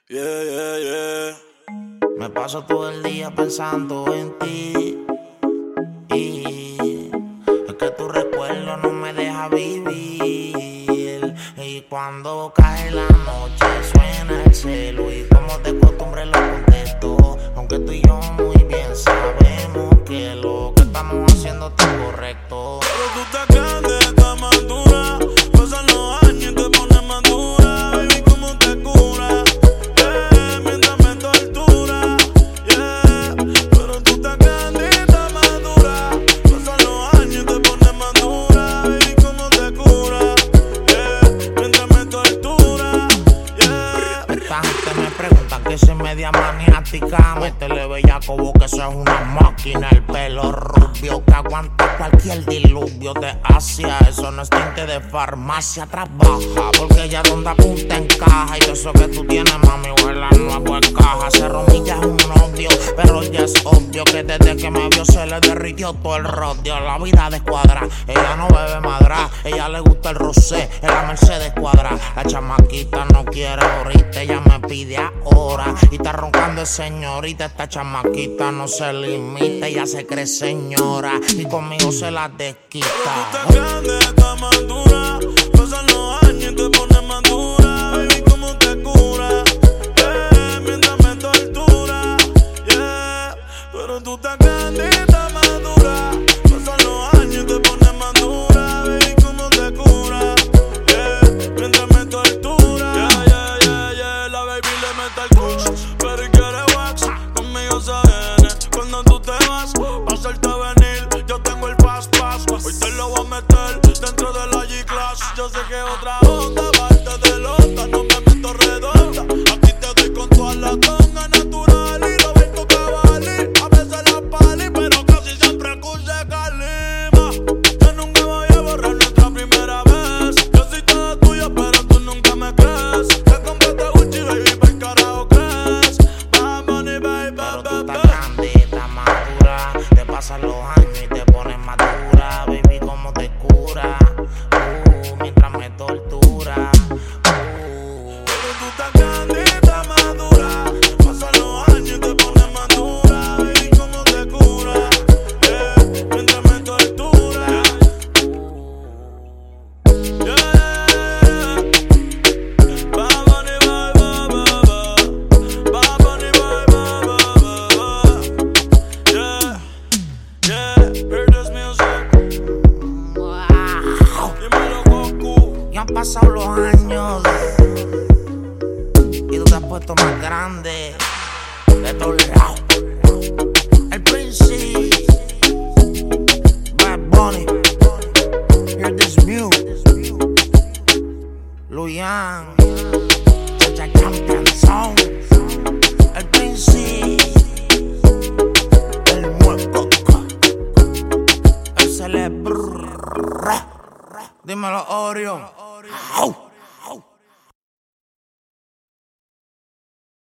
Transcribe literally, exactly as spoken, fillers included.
Yeah, yeah, yeah. Me paso todo el día pensando en ti. Y es que tu recuerdo no me deja vivir. Y cuando cae la noche suena el celo. Y como de costumbre lo contesto. Aunque tú y yo muy bien sabemos que lo que estamos haciendo está incorrecto. Pero tú estás grande, estás madura. Pasan los años y te pones más dura. Baby, cómo te cura, yeah, mientras me tortura, yeah. Pero tú estás grande, estás madura. Pasan los años y te pones más dura. Baby, cómo te cura, yeah, mientras me tortura, yeah. Esta gente me pregunta que soy media maniática. Métele bellaco que eso es una máquina. El pelo rubio que aguanta cualquier diluvio de Asia. Eso no es tinte de farmacia, trabaja. Porque ella donde apunta encaja. Y eso que tú tienes, mami, huele a nuevo en caja. Se romilla es un novio, pero ya es obvio que desde que me vio se le derritió todo el rodio. La vida descuadra, ella no bebe madra. Ella le gusta el rosé, en la Mercedes cuadra. La chamaquita no quiere ahorita, ella me pide ahora. Y está roncando el señorita, esta chamaquita no se limita. Ella se cree señora y conmigo se la desquita. Pero tú estás grande, estás madura. Pasan los años y te pones más dura. Baby, cómo te cura, yeah, mientras me tortura, yeah. Pero tú estás grande, estás madura. Pasan los años y te pones más dura. Baby, cómo te cura, yeah, mientras me tortura, yeah, yeah, yeah, yeah. La baby le mete el kush, pero quiere wax. Conmigo se viene cuando tú te vas. Pa' hacerte venir, yo tengo el fast pass. Hoy te lo voy a meter dentro de la G-Class. Yo sé que otra onda, parte de lota, no me meto redonda. Aquí te doy con toda la tonga natural. Y Roberto Cavalli, a veces la pali, pero casi siempre escuché Calima. Yo nunca voy a borrar nuestra primera vez. Yo soy toda tuya, pero tú nunca me crees. Te compraste Gucci, baby, ¿por carajo crees? Bad Bunny, baby, Pero tú baby. estás grande, estás madura. Te pasan los años y te pones más dura. Baby, cómo te cura, uh, mientras me tortura, uh. Pero tú estás grande, estás madura. Pasan los años y te pones más dura. Baby, cómo te cura, yeah, mientras me tortura, yeah, yeah. Bad Bunny, bye, bye, bye, bye. Bad Bunny, bye, bye, bye, bye. Yeah, yeah. Hear this music. Wow. Dímelo, Goku. Y han pasado los años y tú te has puesto más grande de todos lados. El Príncipe, Bad Bunny, Hear This Music, Luyan, Chacha Champion Song, el Príncipe, el Muerto, el Celebrro. Dímelo, Oreo. Au.